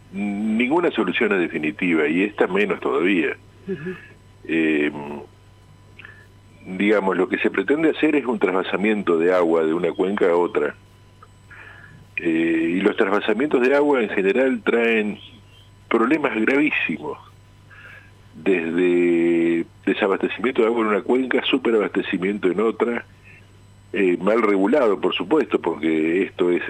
ninguna solución es definitiva, y esta menos todavía. Digamos, lo que se pretende hacer es un trasvasamiento de agua de una cuenca a otra. Y los trasvasamientos de agua en general traen problemas gravísimos, desde desabastecimiento de agua en una cuenca, superabastecimiento en otra, mal regulado, por supuesto, porque esto es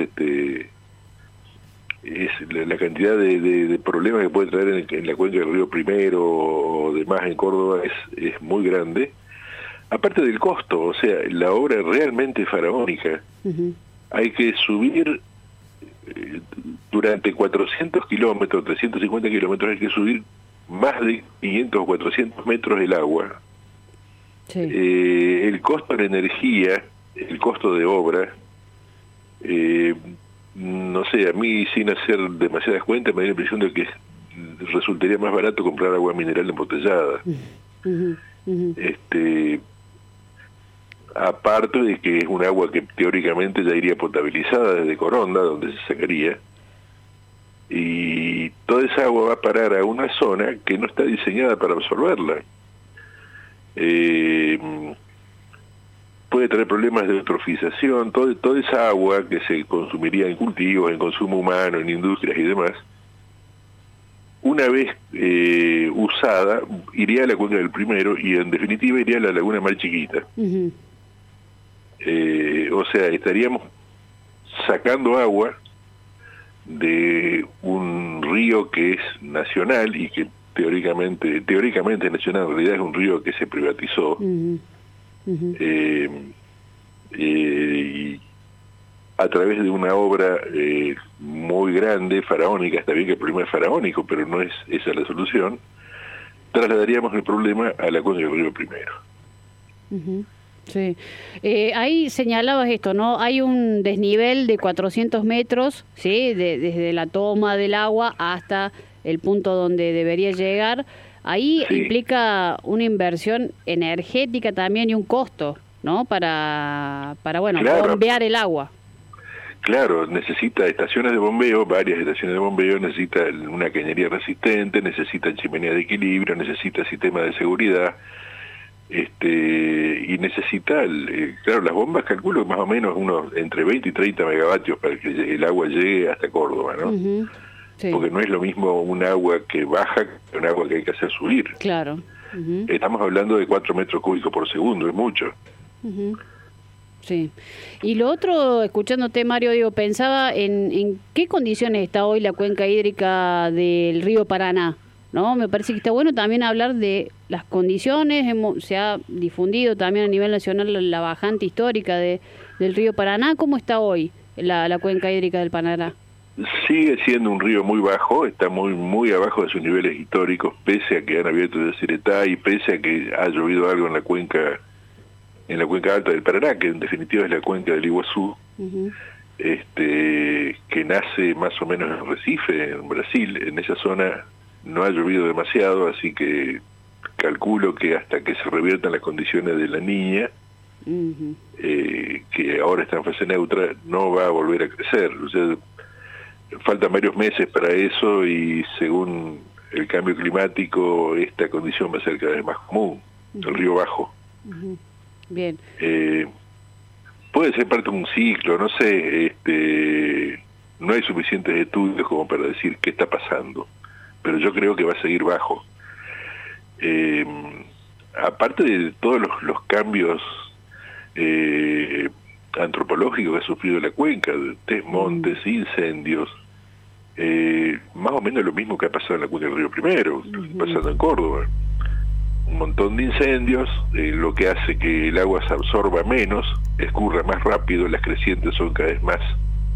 la cantidad de problemas que puede traer en la cuenca del río Primero o demás en Córdoba es muy grande. Aparte del costo, o sea, la obra realmente faraónica. Hay que subir durante 400 kilómetros, 350 kilómetros, hay que subir más de 500 o 400 metros el agua. Sí. El costo de la energía, el costo de obra, no sé, a mí sin hacer demasiadas cuentas me da la impresión de que resultaría más barato comprar agua mineral embotellada. Aparte de que es un agua que teóricamente ya iría potabilizada desde Coronda, donde se sacaría, y toda esa agua va a parar a una zona que no está diseñada para absorberla. Puede traer problemas de eutrofización, toda esa agua que se consumiría en cultivos, en consumo humano, en industrias y demás, una vez usada, iría a la cuenca del Primero y en definitiva iría a la laguna Mar Chiquita. O sea, estaríamos sacando agua de un río que es nacional y que teóricamente es nacional, en realidad es un río que se privatizó. Y a través de una obra muy grande, faraónica, está bien que el problema es faraónico, pero no es esa la solución, trasladaríamos el problema a la cuenca del río Primero. Sí. Ahí señalabas esto, ¿no? Hay un desnivel de 400 metros, ¿sí? Desde la toma del agua hasta el punto donde debería llegar. Ahí sí implica una inversión energética también y un costo, ¿no? Para bueno, claro, bombear el agua. Claro, necesita estaciones de bombeo, varias estaciones de bombeo, necesita una cañería resistente, necesita chimenea de equilibrio, necesita sistema de seguridad, y necesita, claro, las bombas calculo más o menos entre 20 y 30 megavatios para que el agua llegue hasta Córdoba, ¿no? Sí. Porque no es lo mismo un agua que baja que un agua que hay que hacer subir. Claro. Estamos hablando de 4 metros cúbicos por segundo, es mucho. Sí. Y lo otro, escuchándote, Mario, digo, pensaba en qué condiciones está hoy la cuenca hídrica del río Paraná, ¿no? Me parece que está bueno también hablar de las condiciones. Se ha difundido también a nivel nacional la bajante histórica del río Paraná. ¿Cómo está hoy la cuenca hídrica del Paraná? Sigue siendo un río muy bajo, está muy abajo de sus niveles históricos, pese a que han abierto el Ceretá y pese a que ha llovido algo en la cuenca alta del Paraná, que en definitiva es la cuenca del Iguazú, que nace más o menos en Recife, en Brasil. En esa zona no ha llovido demasiado, así que calculo que hasta que se reviertan las condiciones de la Niña, que ahora está en fase neutra, no va a volver a crecer. O sea, faltan varios meses para eso y según el cambio climático esta condición va a ser cada vez más común, el río bajo. Bien. Puede ser parte de un ciclo, no sé, no hay suficientes estudios como para decir qué está pasando, pero yo creo que va a seguir bajo. Aparte de todos los cambios antropológicos que ha sufrido la cuenca, desmontes, incendios, más o menos lo mismo que ha pasado en la cuenca del río Primero, pasando en Córdoba. Un montón de incendios, lo que hace que el agua se absorba menos, escurra más rápido, las crecientes son cada vez más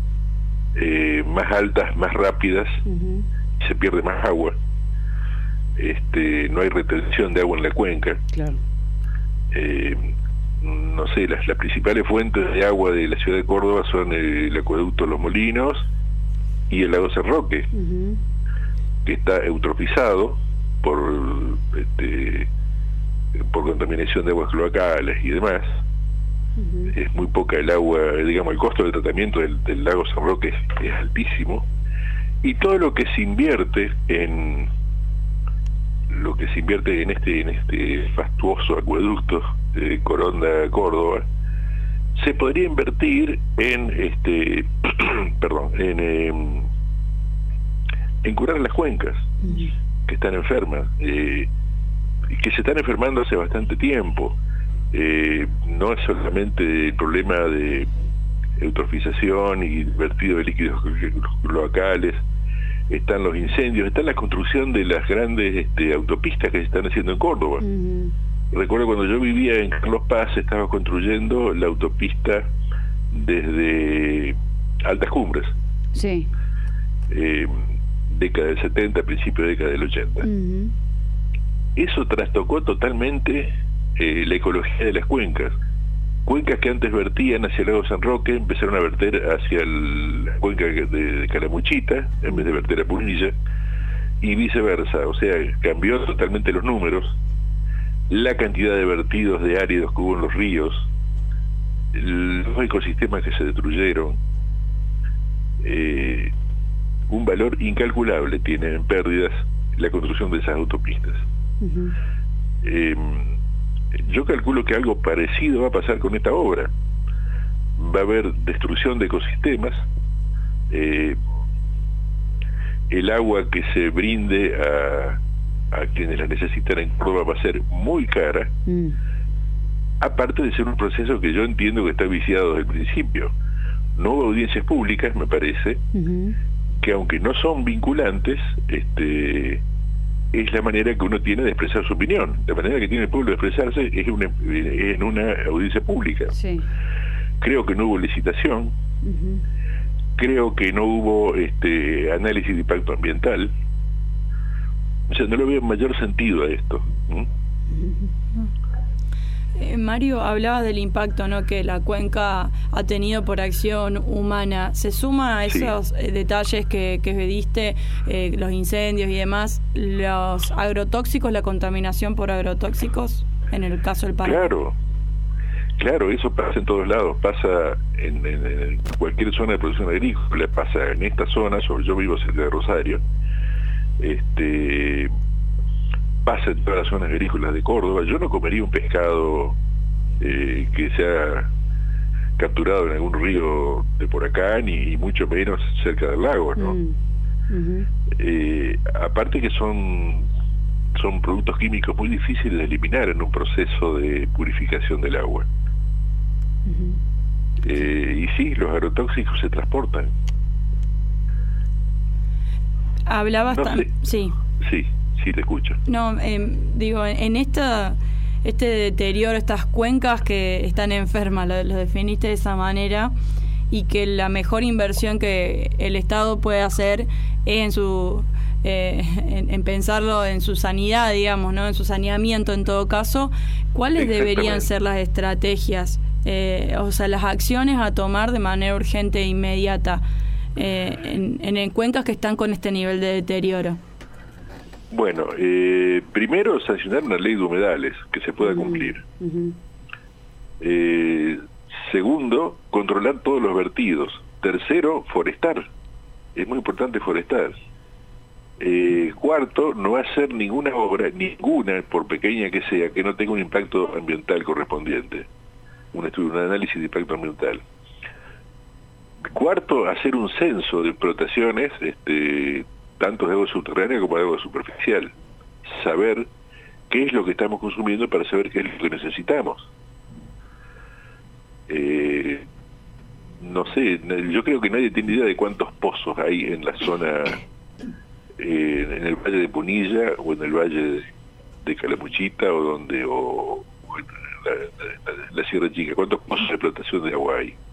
altas, más rápidas, y se pierde más agua. No hay retención de agua en la cuenca. Claro. No sé, las principales fuentes de agua de la ciudad de Córdoba son el acueducto Los Molinos y el lago San Roque, que está eutrofizado por contaminación de aguas cloacales y demás. Es muy poca el agua, digamos, el costo de tratamiento del lago San Roque es altísimo, Y todo lo que se invierte en este fastuoso acueducto de Coronda a Córdoba se podría invertir en en curar las cuencas que están enfermas, y que se están enfermando hace bastante tiempo. No es solamente el problema de eutrofización y vertido de líquidos cloacales, están los incendios, está la construcción de las grandes autopistas que se están haciendo en Córdoba. Recuerdo cuando yo vivía en Carlos Paz, se estaba construyendo la autopista desde Altas Cumbres. Sí. Década del 70, principio de década del 80. Eso trastocó totalmente la ecología de las cuencas. Cuencas que antes vertían hacia el lago San Roque empezaron a verter hacia la cuenca de Calamuchita en vez de verter a Punilla, y viceversa. O sea, cambió totalmente los números, la cantidad de vertidos de áridos que hubo en los ríos, los ecosistemas que se destruyeron. Un valor incalculable tiene en pérdidas la construcción de esas autopistas. Yo calculo que algo parecido va a pasar con esta obra. Va a haber destrucción de ecosistemas, el agua que se brinde a quienes la necesitan en Córdoba va a ser muy cara, aparte de ser un proceso que yo entiendo que está viciado desde el principio. No hubo audiencias públicas, me parece, que aunque no son vinculantes, es la manera que uno tiene de expresar su opinión. La manera que tiene el pueblo de expresarse es en una audiencia pública. Sí. Creo que no hubo licitación, creo que no hubo análisis de impacto ambiental. O sea, no le veo mayor sentido a esto. Mario, hablabas del impacto, ¿no?, que la cuenca ha tenido por acción humana. ¿Se suma a esos detalles que diste, los incendios y demás, los agrotóxicos, la contaminación por agrotóxicos, en el caso del Paraná? Claro, eso pasa en todos lados, pasa en cualquier zona de producción agrícola, pasa en esta zona, yo vivo cerca de Rosario, pasa en todas las zonas agrícolas de Córdoba. Yo no comería un pescado que sea capturado en algún río de por acá, ni mucho menos cerca del lago, ¿no? Aparte que son productos químicos muy difíciles de eliminar en un proceso de purificación del agua. Y sí, los agrotóxicos se transportan. Hablabas Sí, te escucho. No, digo, en este deterioro, estas cuencas que están enfermas, lo definiste de esa manera, y que la mejor inversión que el Estado puede hacer es en pensarlo en su sanidad, digamos, ¿no?, en su saneamiento en todo caso. ¿Cuáles deberían ser las estrategias, o sea, las acciones a tomar de manera urgente e inmediata en cuencas que están con este nivel de deterioro? Bueno, primero, sancionar una ley de humedales que se pueda cumplir. Segundo, controlar todos los vertidos. Tercero, forestar. Es muy importante forestar. Cuarto, no hacer ninguna obra, por pequeña que sea, que no tenga un impacto ambiental correspondiente. Un análisis de impacto ambiental. Cuarto, hacer un censo de explotaciones, tanto de agua subterránea como de agua superficial. Saber qué es lo que estamos consumiendo para saber qué es lo que necesitamos. No sé, yo creo que nadie tiene idea de cuántos pozos hay en la zona, en el valle de Punilla o en el valle de Calamuchita o en la Sierra Chica. ¿Cuántos pozos de explotación de agua hay?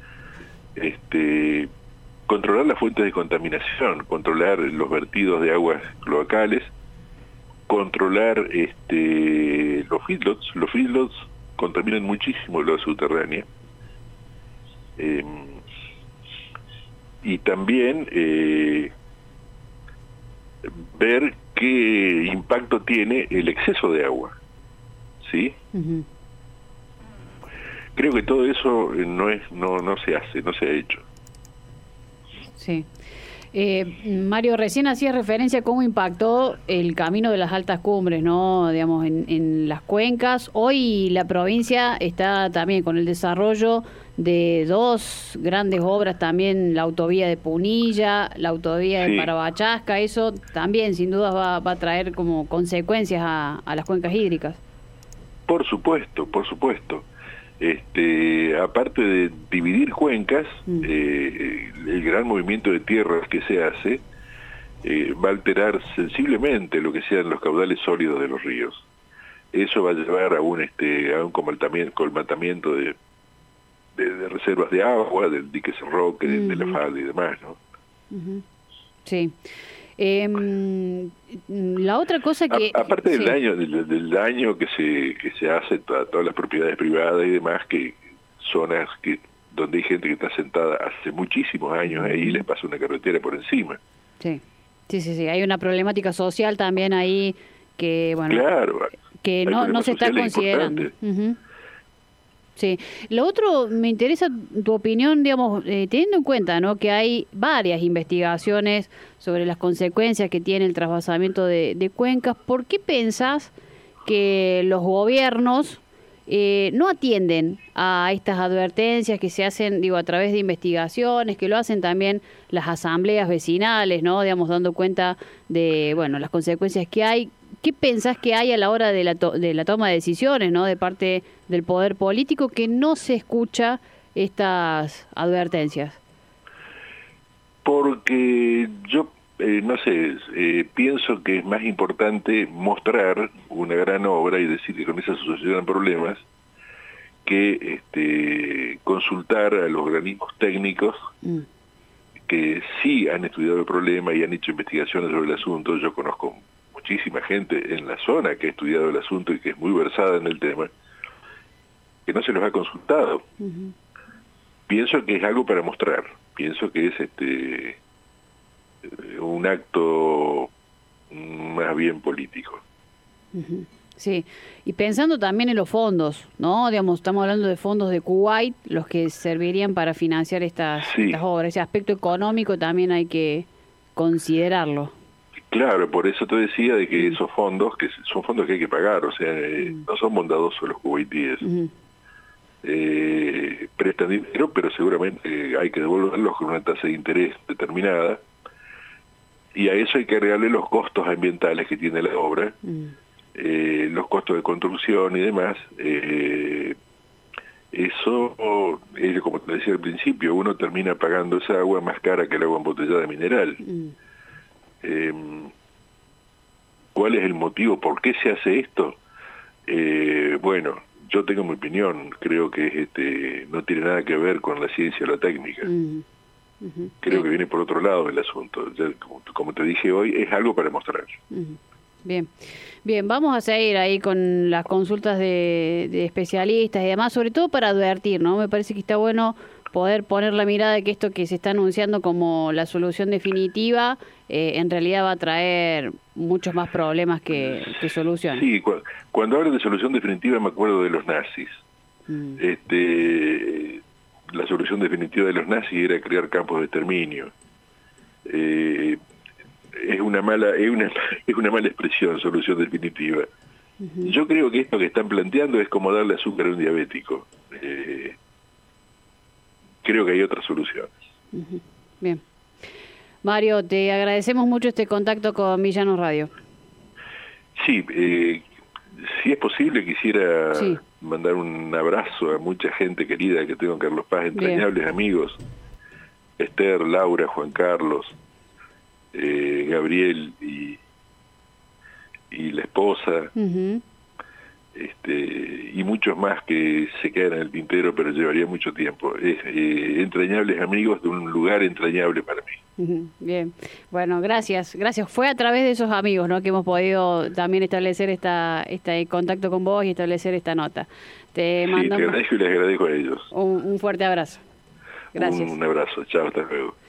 Controlar las fuentes de contaminación, controlar los vertidos de aguas cloacales, controlar los feedlots. Los feedlots contaminan muchísimo el agua subterránea. Y también ver qué impacto tiene el exceso de agua, ¿sí? Creo que todo eso no se ha hecho. Sí. Mario, recién hacías referencia a cómo impactó el camino de las altas cumbres, ¿no? Digamos, en las cuencas. Hoy la provincia está también con el desarrollo de dos grandes obras también, la autovía de Punilla, la autovía de Parabachasca. Eso también sin duda va a traer como consecuencias a las cuencas hídricas. Por supuesto, por supuesto. Aparte de dividir cuencas, el gran movimiento de tierras que se hace va a alterar sensiblemente lo que sean los caudales sólidos de los ríos. Eso va a llevar a un colmatamiento de reservas de agua, del dique San Roque, de la falda y demás, ¿no? Sí. La otra cosa que... Aparte del daño que se hace a todas las propiedades privadas y demás, que zonas donde hay gente que está sentada hace muchísimos años ahí, les pasa una carretera por encima. Sí, hay una problemática social también ahí que, bueno, claro, que no se está considerando. Sí. Lo otro, me interesa tu opinión, digamos, teniendo en cuenta, ¿no?, que hay varias investigaciones sobre las consecuencias que tiene el trasvasamiento de cuencas. ¿Por qué pensás que los gobiernos no atienden a estas advertencias que se hacen, digo, a través de investigaciones, que lo hacen también las asambleas vecinales, ¿no?, digamos, dando cuenta de, bueno, las consecuencias que hay? ¿Qué pensás que hay a la hora de la toma de decisiones, ¿no?, de parte del poder político, que no se escucha estas advertencias? Porque yo, no sé, pienso que es más importante mostrar una gran obra y decir que con esa se solucionan problemas que consultar a los organismos técnicos que sí han estudiado el problema y han hecho investigaciones sobre el asunto. Yo conozco muchísima gente en la zona que ha estudiado el asunto y que es muy versada en el tema, que no se los ha consultado. Pienso que es algo para mostrar, pienso que es un acto más bien político. Sí, y pensando también en los fondos, ¿no? Digamos, estamos hablando de fondos de Kuwait, los que servirían para financiar estas obras. Ese aspecto económico también hay que considerarlo. Claro, por eso te decía de que esos fondos, que son fondos que hay que pagar, o sea, no son bondadosos los kuwaitíes. Prestan dinero, pero seguramente hay que devolverlos con una tasa de interés determinada, y a eso hay que agregarle los costos ambientales que tiene la obra, los costos de construcción y demás. Eso es, como te decía al principio, uno termina pagando esa agua más cara que el agua embotellada mineral. ¿Cuál es el motivo? ¿Por qué se hace esto? Bueno, yo tengo mi opinión, creo que no tiene nada que ver con la ciencia o la técnica. Creo que viene por otro lado el asunto. Ya, como te dije hoy, es algo para mostrar. Bien, vamos a seguir ahí con las consultas de especialistas y demás, sobre todo para advertir, ¿no? Me parece que está bueno poder poner la mirada de que esto que se está anunciando como la solución definitiva, en realidad va a traer muchos más problemas que soluciones. Sí, cuando hablo de solución definitiva me acuerdo de los nazis. La solución definitiva de los nazis era crear campos de exterminio. Es una mala expresión, solución definitiva. Yo creo que esto que están planteando es como darle azúcar a un diabético. Creo que hay otras soluciones. Bien. Mario, te agradecemos mucho este contacto con Villanos Radio. Sí, si es posible quisiera mandar un abrazo a mucha gente querida que tengo en Carlos Paz, entrañables amigos, Esther, Laura, Juan Carlos, Gabriel y la esposa, y muchos más que se quedan en el tintero, pero llevaría mucho tiempo. Entrañables amigos de un lugar entrañable para mí. Bien, bueno, gracias. Fue a través de esos amigos, ¿no?, que hemos podido también establecer este contacto con vos y establecer esta nota. Te agradezco y les agradezco a ellos. Un fuerte abrazo. Gracias. Un abrazo, chao, hasta luego.